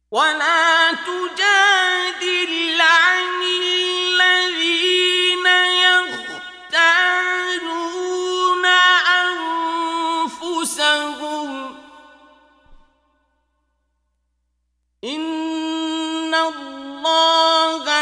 ولا تجادل عن الذين يختانون أنفسهم إن الله